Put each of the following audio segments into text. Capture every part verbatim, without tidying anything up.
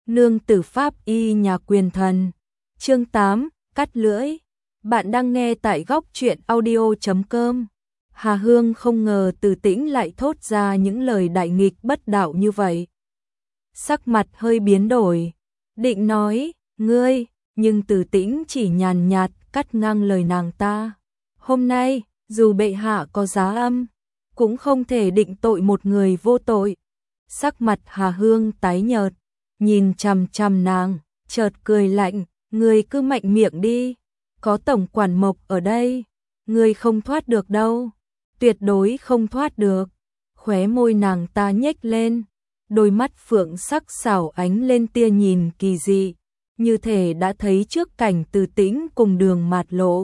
Nương tử pháp y nhà quyền thần. Chương tám, cắt lưỡi. Bạn đang nghe tại góc truyện audio chấm com. Hà Hương không ngờ Từ Tĩnh lại thốt ra những lời đại nghịch bất đạo như vậy. Sắc mặt hơi biến đổi, định nói, ngươi, nhưng Từ Tĩnh chỉ nhàn nhạt cắt ngang lời nàng ta. Hôm nay, dù bệ hạ có giá âm, cũng không thể định tội một người vô tội. Sắc mặt Hà Hương tái nhợt, nhìn chằm chằm nàng, chợt cười lạnh, ngươi cứ mạnh miệng đi, có tổng quản Mộc ở đây, ngươi không thoát được đâu, tuyệt đối không thoát được. Khóe môi nàng ta nhếch lên, đôi mắt phượng sắc sảo ánh lên tia nhìn kỳ dị, như thể đã thấy trước cảnh Từ Tĩnh cùng Đường Mạt Lộ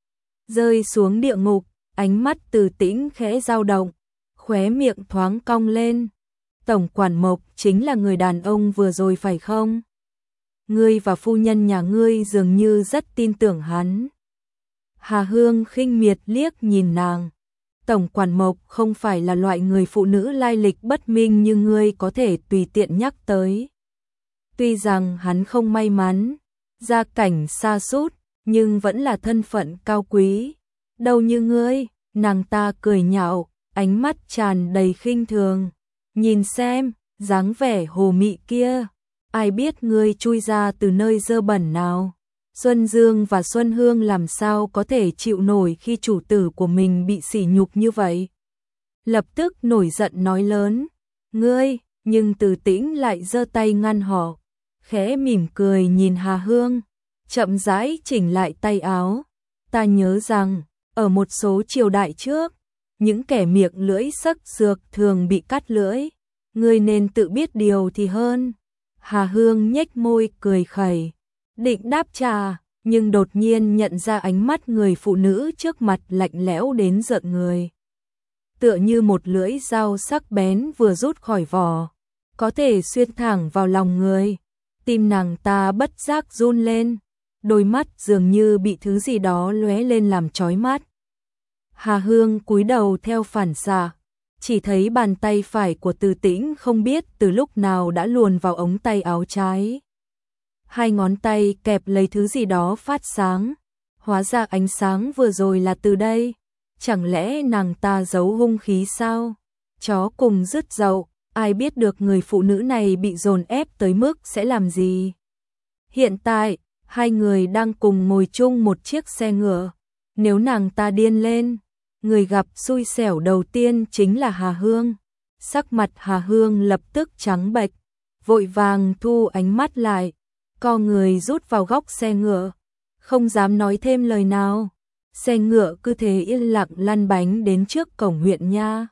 rơi xuống địa ngục. Ánh mắt Từ Tĩnh khẽ dao động, khóe miệng thoáng cong lên. Tổng quản Mộc chính là người đàn ông vừa rồi phải không? Ngươi và phu nhân nhà ngươi dường như rất tin tưởng hắn. Hà Hương khinh miệt liếc nhìn nàng. Tổng quản Mộc không phải là loại người phụ nữ lai lịch bất minh như ngươi có thể tùy tiện nhắc tới. Tuy rằng hắn không may mắn, gia cảnh sa sút, nhưng vẫn là thân phận cao quý. Đâu như ngươi, nàng ta cười nhạo, ánh mắt tràn đầy khinh thường. Nhìn xem, dáng vẻ hồ mị kia, ai biết ngươi chui ra từ nơi dơ bẩn nào. Xuân Dương và Xuân Hương làm sao có thể chịu nổi khi chủ tử của mình bị sỉ nhục như vậy. Lập tức nổi giận nói lớn, ngươi, nhưng Từ Tĩnh lại giơ tay ngăn họ, khẽ mỉm cười nhìn Hà Hương, chậm rãi chỉnh lại tay áo. Ta nhớ rằng, ở một số triều đại trước, những kẻ miệng lưỡi sắc sược thường bị cắt lưỡi, ngươi nên tự biết điều thì hơn. Hà Hương nhếch môi cười khẩy, định đáp trả, nhưng đột nhiên nhận ra ánh mắt người phụ nữ trước mặt lạnh lẽo đến rợn người. Tựa như một lưỡi dao sắc bén vừa rút khỏi vỏ, có thể xuyên thẳng vào lòng người. Tim nàng ta bất giác run lên, đôi mắt dường như bị thứ gì đó lóe lên làm chói mắt. Hà Hương cúi đầu theo phản xạ, chỉ thấy bàn tay phải của Từ Tĩnh không biết từ lúc nào đã luồn vào ống tay áo trái. Hai ngón tay kẹp lấy thứ gì đó phát sáng, hóa ra ánh sáng vừa rồi là từ đây. Chẳng lẽ nàng ta giấu hung khí sao? Chó cùng rứt dậu, ai biết được người phụ nữ này bị dồn ép tới mức sẽ làm gì. Hiện tại, hai người đang cùng ngồi chung một chiếc xe ngựa. Nếu nàng ta điên lên, người gặp xui xẻo đầu tiên chính là Hà Hương. Sắc mặt Hà Hương lập tức trắng bệch, vội vàng thu ánh mắt lại, co người rút vào góc xe ngựa, không dám nói thêm lời nào. Xe ngựa cứ thế yên lặng lăn bánh đến trước cổng huyện nha.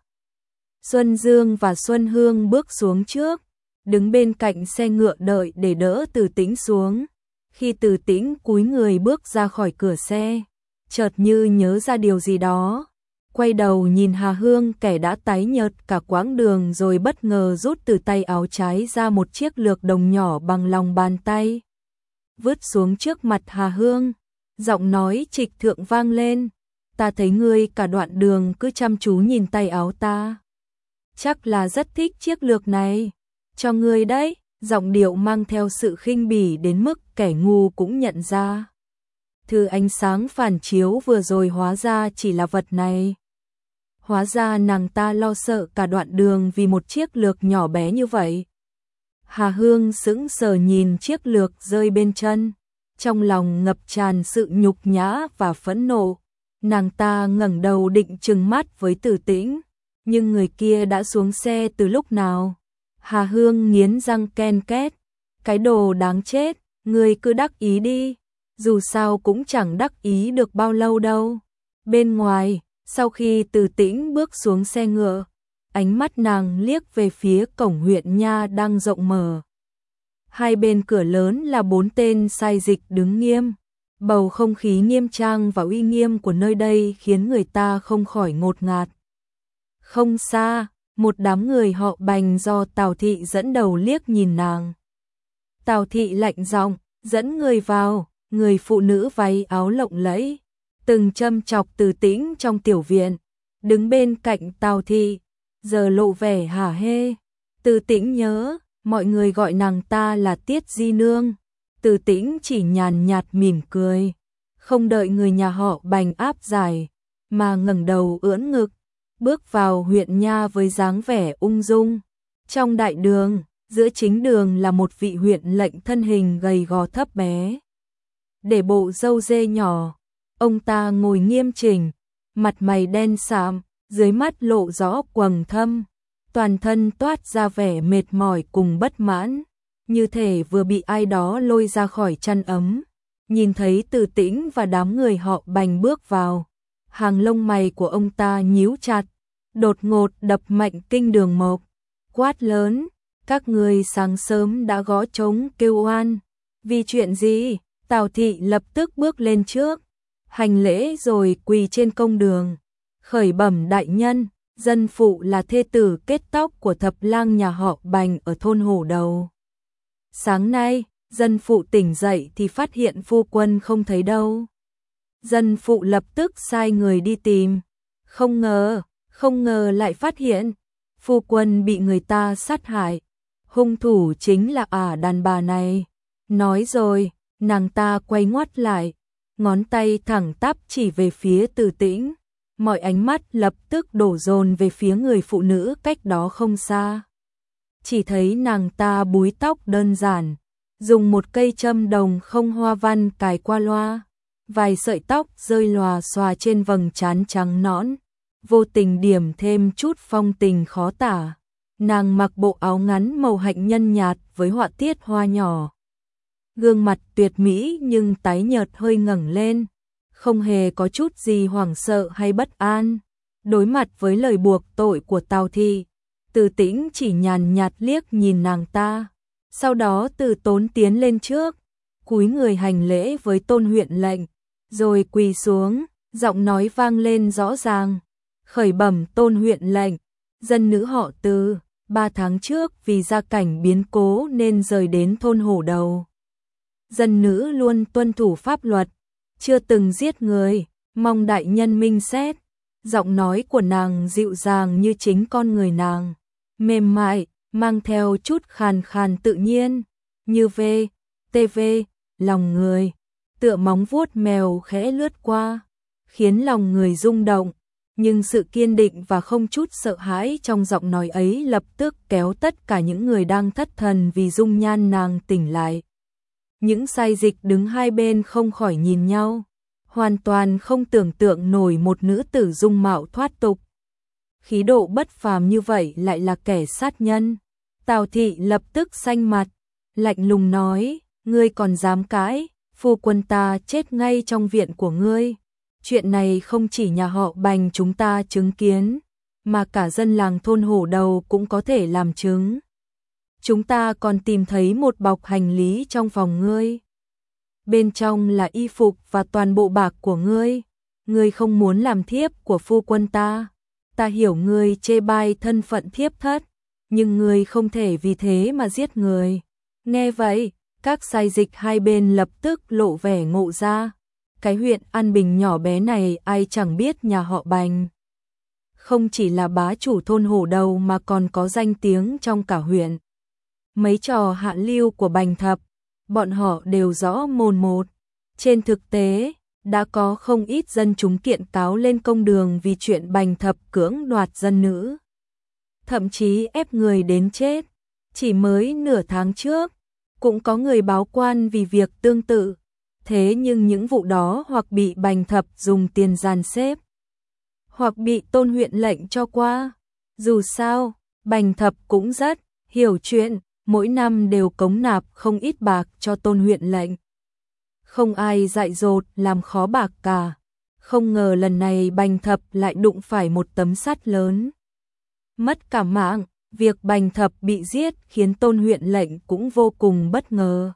Xuân Dương và Xuân Hương bước xuống trước, đứng bên cạnh xe ngựa đợi để đỡ Từ Tĩnh xuống. Khi Từ Tĩnh cúi người bước ra khỏi cửa xe, chợt như nhớ ra điều gì đó, quay đầu nhìn Hà Hương kẻ đã tái nhợt cả quãng đường, rồi bất ngờ rút từ tay áo trái ra một chiếc lược đồng nhỏ bằng lòng bàn tay, vứt xuống trước mặt Hà Hương. Giọng nói trịch thượng vang lên, ta thấy ngươi cả đoạn đường cứ chăm chú nhìn tay áo ta, chắc là rất thích chiếc lược này, cho ngươi đấy. Giọng điệu mang theo sự khinh bỉ đến mức kẻ ngu cũng nhận ra. Thứ ánh sáng phản chiếu vừa rồi hóa ra chỉ là vật này. Hóa ra nàng ta lo sợ cả đoạn đường vì một chiếc lược nhỏ bé như vậy. Hà Hương sững sờ nhìn chiếc lược rơi bên chân, trong lòng ngập tràn sự nhục nhã và phẫn nộ. Nàng ta ngẩng đầu định trừng mắt với Từ Tĩnh, nhưng người kia đã xuống xe từ lúc nào. Hà Hương nghiến răng ken két, cái đồ đáng chết, ngươi cứ đắc ý đi, dù sao cũng chẳng đắc ý được bao lâu đâu. Bên ngoài, sau khi Từ Tĩnh bước xuống xe ngựa, ánh mắt nàng liếc về phía cổng huyện nha đang rộng mở. Hai bên cửa lớn là bốn tên sai dịch đứng nghiêm, bầu không khí nghiêm trang và uy nghiêm của nơi đây khiến người ta không khỏi ngột ngạt. Không xa, một đám người họ Bành do Tào Thị dẫn đầu liếc nhìn nàng. Tào Thị lạnh giọng, dẫn người vào. Người phụ nữ váy áo lộng lẫy, từng châm chọc Từ Tĩnh trong tiểu viện, đứng bên cạnh Tào Thị, giờ lộ vẻ hả hê. Từ Tĩnh nhớ, mọi người gọi nàng ta là Tiết Di Nương. Từ Tĩnh chỉ nhàn nhạt mỉm cười, không đợi người nhà họ Bành áp giải, mà ngẩng đầu ưỡn ngực, bước vào huyện nha với dáng vẻ ung dung. Trong đại đường, giữa chính đường là một vị huyện lệnh thân hình gầy gò thấp bé, để bộ râu dê nhỏ. Ông ta ngồi nghiêm chỉnh, mặt mày đen sạm, dưới mắt lộ rõ quầng thâm, toàn thân toát ra vẻ mệt mỏi cùng bất mãn, như thể vừa bị ai đó lôi ra khỏi chăn ấm. Nhìn thấy Từ Tĩnh và đám người họ Bành bước vào, hàng lông mày của ông ta nhíu chặt, đột ngột đập mạnh kinh đường mộc, quát lớn: các ngươi sáng sớm đã gõ trống kêu oan, vì chuyện gì? Tào thị lập tức bước lên trước, hành lễ rồi quỳ trên công đường, khởi bẩm đại nhân, dân phụ là thê tử kết tóc của thập lang nhà họ Bành ở thôn Hổ Đầu. Sáng nay, dân phụ tỉnh dậy thì phát hiện phu quân không thấy đâu. Dân phụ lập tức sai người đi tìm, không ngờ, không ngờ lại phát hiện phu quân bị người ta sát hại. Hung thủ chính là ả đàn bà này. Nói rồi, nàng ta quay ngoắt lại, ngón tay thẳng tắp chỉ về phía Từ Tĩnh. Mọi ánh mắt lập tức đổ dồn về phía người phụ nữ cách đó không xa. Chỉ thấy nàng ta búi tóc đơn giản, dùng một cây châm đồng không hoa văn cài qua loa, vài sợi tóc rơi lòa xòa trên vầng trán trắng nõn, vô tình điểm thêm chút phong tình khó tả. Nàng mặc bộ áo ngắn màu hạnh nhân nhạt với họa tiết hoa nhỏ. Gương mặt tuyệt mỹ nhưng tái nhợt hơi ngẩng lên, không hề có chút gì hoảng sợ hay bất an. Đối mặt với lời buộc tội của Tào thị, Từ Tĩnh chỉ nhàn nhạt liếc nhìn nàng ta, sau đó từ tốn tiến lên trước, cúi người hành lễ với Tôn huyện lệnh, rồi quỳ xuống, giọng nói vang lên rõ ràng: khởi bẩm Tôn huyện lệnh, dân nữ họ Từ, ba tháng trước vì gia cảnh biến cố nên rời đến thôn Hổ Đầu. Dân nữ luôn tuân thủ pháp luật, chưa từng giết người, mong đại nhân minh xét. Giọng nói của nàng dịu dàng như chính con người nàng, mềm mại, mang theo chút khàn khàn tự nhiên, như ve, tê vê, lòng người, tựa móng vuốt mèo khẽ lướt qua, khiến lòng người rung động. Nhưng sự kiên định và không chút sợ hãi trong giọng nói ấy lập tức kéo tất cả những người đang thất thần vì dung nhan nàng tỉnh lại. Những sai dịch đứng hai bên không khỏi nhìn nhau, hoàn toàn không tưởng tượng nổi một nữ tử dung mạo thoát tục, khí độ bất phàm như vậy lại là kẻ sát nhân. Tào thị lập tức xanh mặt, lạnh lùng nói: ngươi còn dám cãi, phu quân ta chết ngay trong viện của ngươi. Chuyện này không chỉ nhà họ Bành chúng ta chứng kiến, mà cả dân làng thôn Hổ Đầu cũng có thể làm chứng. Chúng ta còn tìm thấy một bọc hành lý trong phòng ngươi. Bên trong là y phục và toàn bộ bạc của ngươi. Ngươi không muốn làm thiếp của phu quân ta. Ta hiểu ngươi chê bai thân phận thiếp thất, nhưng ngươi không thể vì thế mà giết người. Nghe vậy, các sai dịch hai bên lập tức lộ vẻ ngộ ra. Cái huyện An Bình nhỏ bé này ai chẳng biết nhà họ Bành. Không chỉ là bá chủ thôn Hổ Đầu mà còn có danh tiếng trong cả huyện. Mấy trò hạ lưu của Bành Thập, bọn họ đều rõ mồn một. Trên thực tế, đã có không ít dân chúng kiện cáo lên công đường vì chuyện Bành Thập cưỡng đoạt dân nữ, thậm chí ép người đến chết. Chỉ mới nửa tháng trước, cũng có người báo quan vì việc tương tự. Thế nhưng những vụ đó hoặc bị Bành Thập dùng tiền dàn xếp, hoặc bị Tôn huyện lệnh cho qua. Dù sao, Bành Thập cũng rất hiểu chuyện, mỗi năm đều cống nạp không ít bạc cho Tôn huyện lệnh. Không ai dại dột làm khó bạc cả. Không ngờ lần này Bành Thập lại đụng phải một tấm sắt lớn. Mất cả mạng, việc Bành Thập bị giết khiến Tôn huyện lệnh cũng vô cùng bất ngờ.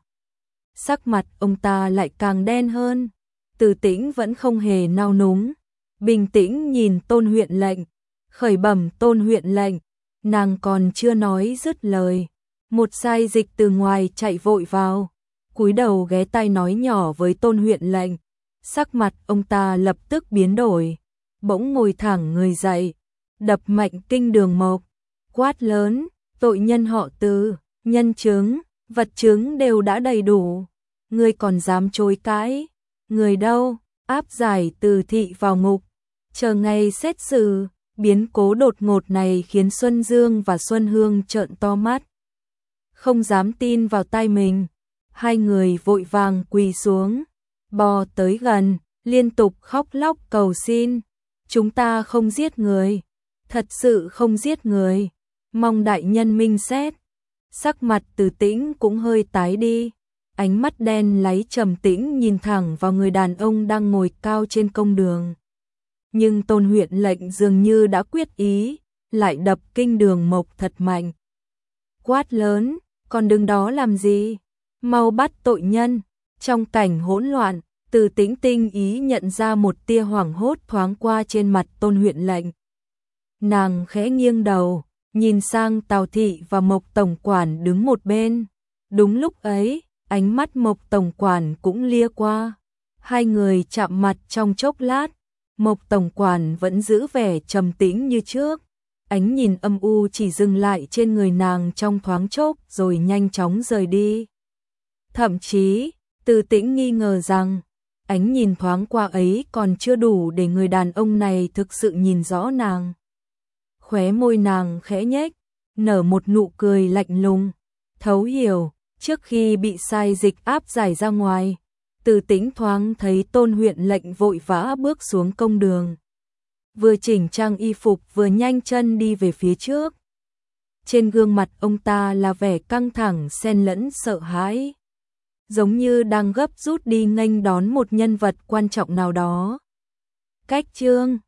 Sắc mặt ông ta lại càng đen hơn. Từ Tĩnh vẫn không hề nao núng, bình tĩnh nhìn Tôn huyện lệnh, khởi bẩm Tôn huyện lệnh. Nàng còn chưa nói dứt lời, một sai dịch từ ngoài chạy vội vào, cúi đầu ghé tai nói nhỏ với Tôn huyện lệnh. Sắc mặt ông ta lập tức biến đổi, bỗng ngồi thẳng người dậy, đập mạnh kinh đường mộc, quát lớn: tội nhân họ Từ, Nhân chứng, vật chứng đều đã đầy đủ. Ngươi còn dám chối cãi? Người đâu? Áp giải Từ Thị vào ngục. Chờ ngày xét xử. Biến cố đột ngột này khiến Xuân Dương và Xuân Hương trợn to mắt. Không dám tin vào tai mình. Hai người vội vàng quỳ xuống, bò tới gần, liên tục khóc lóc cầu xin. Chúng ta không giết người, thật sự không giết người, mong đại nhân minh xét. Sắc mặt Từ Tĩnh cũng hơi tái đi, ánh mắt đen láy trầm tĩnh nhìn thẳng vào người đàn ông đang ngồi cao trên công đường. Nhưng Tôn huyện lệnh dường như đã quyết ý, lại đập kinh đường mộc thật mạnh. Quát lớn, còn đứng đó làm gì? Mau bắt tội nhân. Trong cảnh hỗn loạn, Từ Tĩnh tinh ý nhận ra một tia hoảng hốt thoáng qua trên mặt Tôn huyện lệnh. Nàng khẽ nghiêng đầu, nhìn sang Tào Thị và Mộc tổng quản đứng một bên. Đúng lúc ấy, ánh mắt Mộc tổng quản cũng lia qua. Hai người chạm mặt trong chốc lát, Mộc tổng quản vẫn giữ vẻ trầm tĩnh như trước. Ánh nhìn âm u chỉ dừng lại trên người nàng trong thoáng chốc rồi nhanh chóng rời đi. Thậm chí, Từ Tĩnh nghi ngờ rằng, ánh nhìn thoáng qua ấy còn chưa đủ để người đàn ông này thực sự nhìn rõ nàng. Khóe môi nàng khẽ nhếch, nở một nụ cười lạnh lùng, thấu hiểu, trước khi bị sai dịch áp giải ra ngoài, Từ Tĩnh thoáng thấy Tôn huyện lệnh vội vã bước xuống công đường. Vừa chỉnh trang y phục vừa nhanh chân đi về phía trước. Trên gương mặt ông ta là vẻ căng thẳng xen lẫn sợ hãi, giống như đang gấp rút đi nghênh đón một nhân vật quan trọng nào đó. Cách chương